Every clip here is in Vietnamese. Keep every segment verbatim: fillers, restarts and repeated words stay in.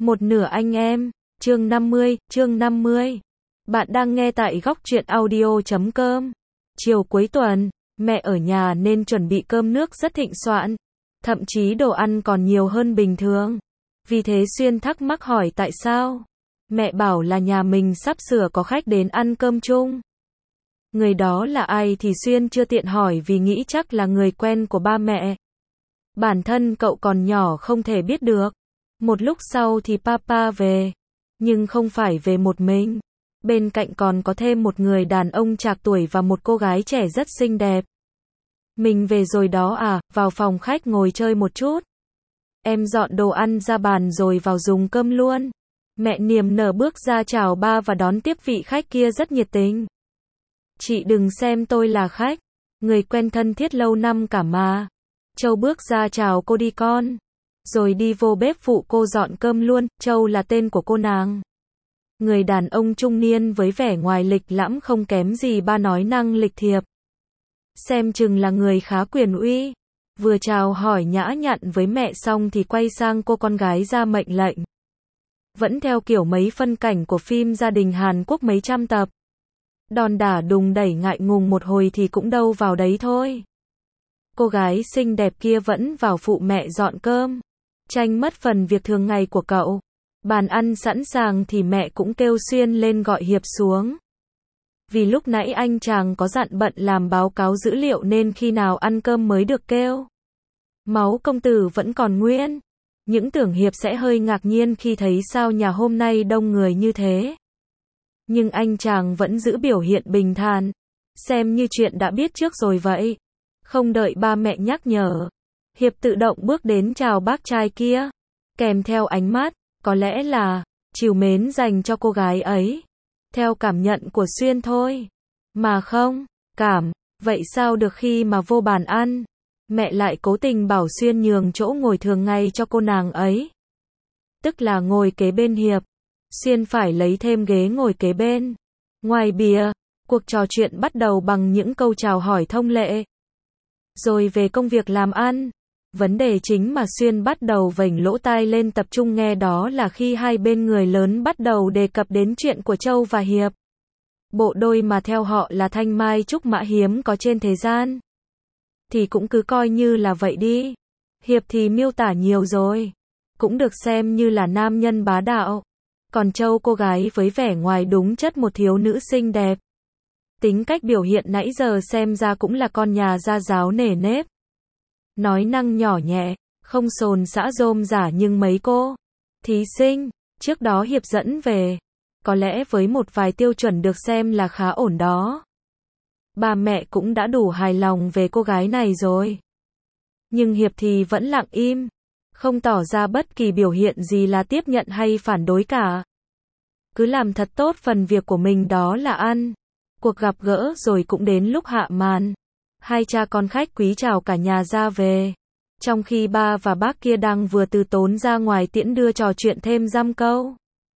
Một nửa anh em, chương năm mươi, chương năm mươi. Bạn đang nghe tại góc truyện audio chấm com. Chiều cuối tuần, mẹ ở nhà nên chuẩn bị cơm nước rất thịnh soạn. Thậm chí đồ ăn còn nhiều hơn bình thường. Vì thế Xuyên thắc mắc hỏi tại sao. Mẹ bảo là nhà mình sắp sửa có khách đến ăn cơm chung. Người đó là ai thì Xuyên chưa tiện hỏi vì nghĩ chắc là người quen của ba mẹ. Bản thân cậu còn nhỏ không thể biết được. Một lúc sau thì papa về. Nhưng không phải về một mình. Bên cạnh còn có thêm một người đàn ông trạc tuổi và một cô gái trẻ rất xinh đẹp. Mình về rồi đó à, vào phòng khách ngồi chơi một chút. Em dọn đồ ăn ra bàn rồi vào dùng cơm luôn. Mẹ niềm nở bước ra chào ba và đón tiếp vị khách kia rất nhiệt tình. Chị đừng xem tôi là khách. Người quen thân thiết lâu năm cả mà. Châu bước ra chào cô đi con. Rồi đi vô bếp phụ cô dọn cơm luôn. Châu là tên của cô nàng. Người đàn ông trung niên với vẻ ngoài lịch lãm không kém gì ba nói năng lịch thiệp. Xem chừng là người khá quyền uy. Vừa chào hỏi nhã nhặn với mẹ xong thì quay sang cô con gái ra mệnh lệnh. Vẫn theo kiểu mấy phân cảnh của phim gia đình Hàn Quốc mấy trăm tập. Đòn đả đùng đẩy ngại ngùng một hồi thì cũng đâu vào đấy thôi. Cô gái xinh đẹp kia vẫn vào phụ mẹ dọn cơm. Tranh mất phần việc thường ngày của cậu. Bàn ăn sẵn sàng thì mẹ cũng kêu Xuyên lên gọi Hiệp xuống. Vì lúc nãy anh chàng có dặn bận làm báo cáo dữ liệu nên khi nào ăn cơm mới được kêu. Máu công tử vẫn còn nguyên. Những tưởng Hiệp sẽ hơi ngạc nhiên khi thấy sao nhà hôm nay đông người như thế. Nhưng anh chàng vẫn giữ biểu hiện bình thản. Xem như chuyện đã biết trước rồi vậy. Không đợi ba mẹ nhắc nhở. Hiệp tự động bước đến chào bác trai kia. Kèm theo ánh mắt, có lẽ là trìu mến dành cho cô gái ấy. Theo cảm nhận của Xuyên thôi. Mà không, cảm, vậy sao được khi mà vô bàn ăn. Mẹ lại cố tình bảo Xuyên nhường chỗ ngồi thường ngày cho cô nàng ấy. Tức là ngồi kế bên Hiệp. Xuyên phải lấy thêm ghế ngồi kế bên. Ngoài bìa, cuộc trò chuyện bắt đầu bằng những câu chào hỏi thông lệ. Rồi về công việc làm ăn. Vấn đề chính mà Xuyên bắt đầu vểnh lỗ tai lên tập trung nghe đó là khi hai bên người lớn bắt đầu đề cập đến chuyện của Châu và Hiệp. Bộ đôi mà theo họ là thanh mai trúc mã hiếm có trên thế gian. Thì cũng cứ coi như là vậy đi. Hiệp thì miêu tả nhiều rồi. Cũng được xem như là nam nhân bá đạo. Còn Châu cô gái với vẻ ngoài đúng chất một thiếu nữ xinh đẹp. Tính cách biểu hiện nãy giờ xem ra cũng là con nhà gia giáo nề nếp. Nói năng nhỏ nhẹ, không sồn sã rôm rả nhưng mấy cô thí sinh trước đó Hiệp dẫn về, có lẽ với một vài tiêu chuẩn được xem là khá ổn đó. Ba mẹ cũng đã đủ hài lòng về cô gái này rồi. Nhưng Hiệp thì vẫn lặng im, không tỏ ra bất kỳ biểu hiện gì là tiếp nhận hay phản đối cả. Cứ làm thật tốt phần việc của mình đó là ăn. Cuộc gặp gỡ rồi cũng đến lúc hạ màn. Hai cha con khách quý chào cả nhà ra về. Trong khi ba và bác kia đang vừa từ tốn ra ngoài tiễn đưa trò chuyện thêm dăm câu.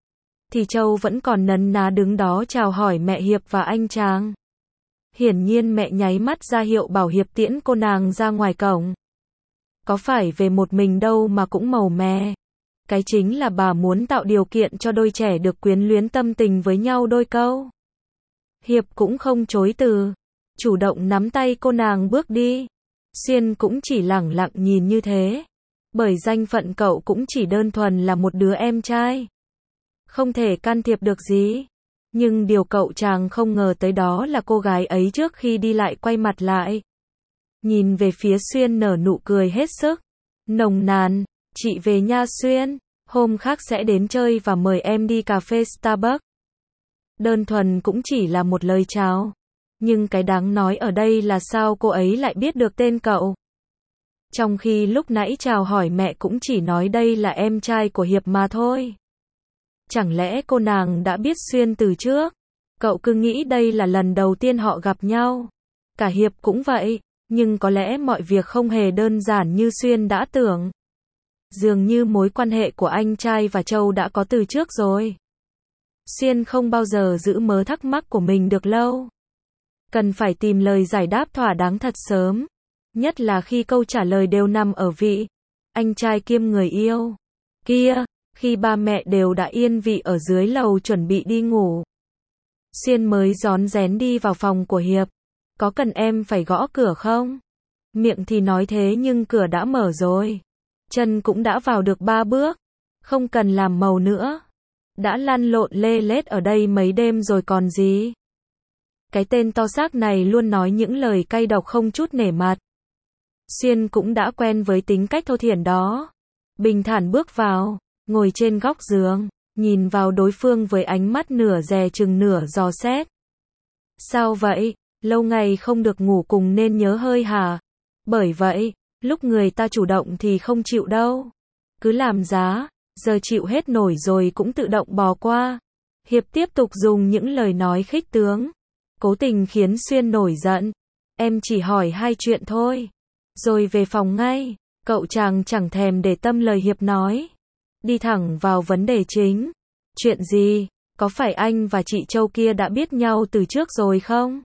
Thì Châu vẫn còn nấn ná đứng đó chào hỏi mẹ Hiệp và anh chàng. Hiển nhiên mẹ nháy mắt ra hiệu bảo Hiệp tiễn cô nàng ra ngoài cổng. Có phải về một mình đâu mà cũng màu mè. Cái chính là bà muốn tạo điều kiện cho đôi trẻ được quyến luyến tâm tình với nhau đôi câu. Hiệp cũng không chối từ. Chủ động nắm tay cô nàng bước đi. Xuyên cũng chỉ lẳng lặng nhìn như thế. Bởi danh phận cậu cũng chỉ đơn thuần là một đứa em trai. Không thể can thiệp được gì. Nhưng điều cậu chàng không ngờ tới đó là cô gái ấy trước khi đi lại quay mặt lại. Nhìn về phía Xuyên nở nụ cười hết sức. Nồng nàn, chị về nha Xuyên. Hôm khác sẽ đến chơi và mời em đi cà phê Starbucks. Đơn thuần cũng chỉ là một lời chào. Nhưng cái đáng nói ở đây là sao cô ấy lại biết được tên cậu. Trong khi lúc nãy chào hỏi mẹ cũng chỉ nói đây là em trai của Hiệp mà thôi. Chẳng lẽ cô nàng đã biết Xuyên từ trước? Cậu cứ nghĩ đây là lần đầu tiên họ gặp nhau. Cả Hiệp cũng vậy, nhưng có lẽ mọi việc không hề đơn giản như Xuyên đã tưởng. Dường như mối quan hệ của anh trai và Châu đã có từ trước rồi. Xuyên không bao giờ giữ mớ thắc mắc của mình được lâu. Cần phải tìm lời giải đáp thỏa đáng thật sớm. Nhất là khi câu trả lời đều nằm ở vị anh trai kiêm người yêu kia. Khi ba mẹ đều đã yên vị ở dưới lầu chuẩn bị đi ngủ, Xuyên mới rón rén đi vào phòng của Hiệp. Có cần em phải gõ cửa không? Miệng thì nói thế nhưng cửa đã mở rồi. Chân cũng đã vào được ba bước. Không cần làm màu nữa. Đã lăn lộn lê lết ở đây mấy đêm rồi còn gì. Cái tên to xác này luôn nói những lời cay độc không chút nể mặt. Xuyên cũng đã quen với tính cách thô thiển đó. Bình thản bước vào, ngồi trên góc giường, nhìn vào đối phương với ánh mắt nửa dè chừng nửa dò xét. Sao vậy? Lâu ngày không được ngủ cùng nên nhớ hơi hả? Bởi vậy, lúc người ta chủ động thì không chịu đâu. Cứ làm giá, giờ chịu hết nổi rồi cũng tự động bỏ qua. Hiệp tiếp tục dùng những lời nói khích tướng, cố tình khiến Xuyên nổi giận. Em chỉ hỏi hai chuyện thôi, rồi về phòng ngay. Cậu chàng chẳng thèm để tâm lời Hiệp nói. Đi thẳng vào vấn đề chính. Chuyện gì? Có phải anh và chị Châu kia đã biết nhau từ trước rồi không?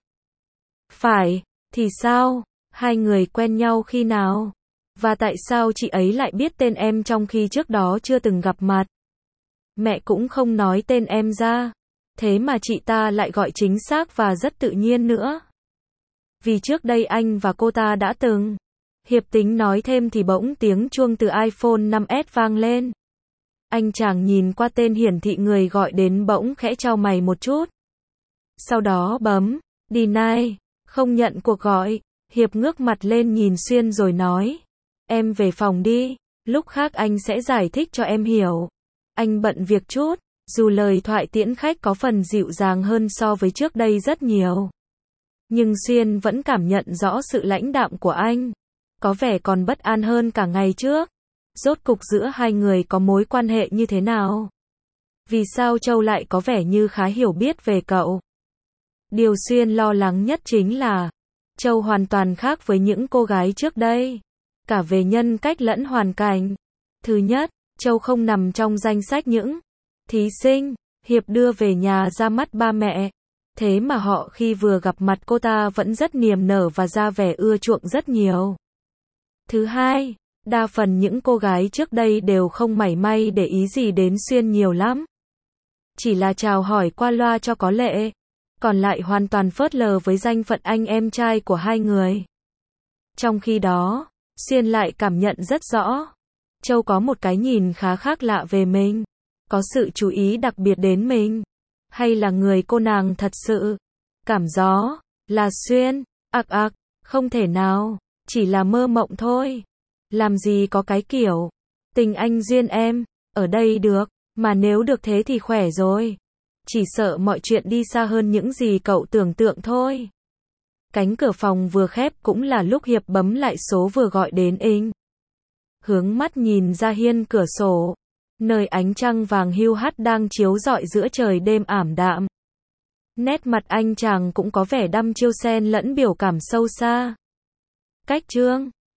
Phải, thì sao? Hai người quen nhau khi nào? Và tại sao chị ấy lại biết tên em trong khi trước đó chưa từng gặp mặt? Mẹ cũng không nói tên em ra. Thế mà chị ta lại gọi chính xác và rất tự nhiên nữa. Vì trước đây anh và cô ta đã từng. Hiệp tính nói thêm thì bỗng tiếng chuông từ iPhone năm S vang lên. Anh chàng nhìn qua tên hiển thị người gọi đến bỗng khẽ chau mày một chút. Sau đó bấm, deny, không nhận cuộc gọi. Hiệp ngước mặt lên nhìn Xuyên rồi nói. Em về phòng đi, lúc khác anh sẽ giải thích cho em hiểu. Anh bận việc chút, dù lời thoại tiễn khách có phần dịu dàng hơn so với trước đây rất nhiều. Nhưng Xuyên vẫn cảm nhận rõ sự lãnh đạm của anh. Có vẻ còn bất an hơn cả ngày trước. Rốt cục giữa hai người có mối quan hệ như thế nào? Vì sao Châu lại có vẻ như khá hiểu biết về cậu? Điều Xuyên lo lắng nhất chính là Châu hoàn toàn khác với những cô gái trước đây. Cả về nhân cách lẫn hoàn cảnh. Thứ nhất, Châu không nằm trong danh sách những thí sinh Hiệp đưa về nhà ra mắt ba mẹ. Thế mà họ khi vừa gặp mặt cô ta vẫn rất niềm nở và ra vẻ ưa chuộng rất nhiều. Thứ hai, đa phần những cô gái trước đây đều không mảy may để ý gì đến Xuyên nhiều lắm. Chỉ là chào hỏi qua loa cho có lệ. Còn lại hoàn toàn phớt lờ với danh phận anh em trai của hai người. Trong khi đó, Xuyên lại cảm nhận rất rõ. Châu có một cái nhìn khá khác lạ về mình. Có sự chú ý đặc biệt đến mình. Hay là người cô nàng thật sự cảm gió là Xuyên? Ặc ặc, không thể nào. Chỉ là mơ mộng thôi. Làm gì có cái kiểu tình anh duyên em ở đây được. Mà nếu được thế thì khỏe rồi. Chỉ sợ mọi chuyện đi xa hơn những gì cậu tưởng tượng thôi. Cánh cửa phòng vừa khép cũng là lúc Hiệp bấm lại số vừa gọi đến Inh. Hướng mắt nhìn ra hiên cửa sổ, nơi ánh trăng vàng hiu hắt đang chiếu rọi giữa trời đêm ảm đạm. Nét mặt anh chàng cũng có vẻ đăm chiêu xen lẫn biểu cảm sâu xa. Cách chương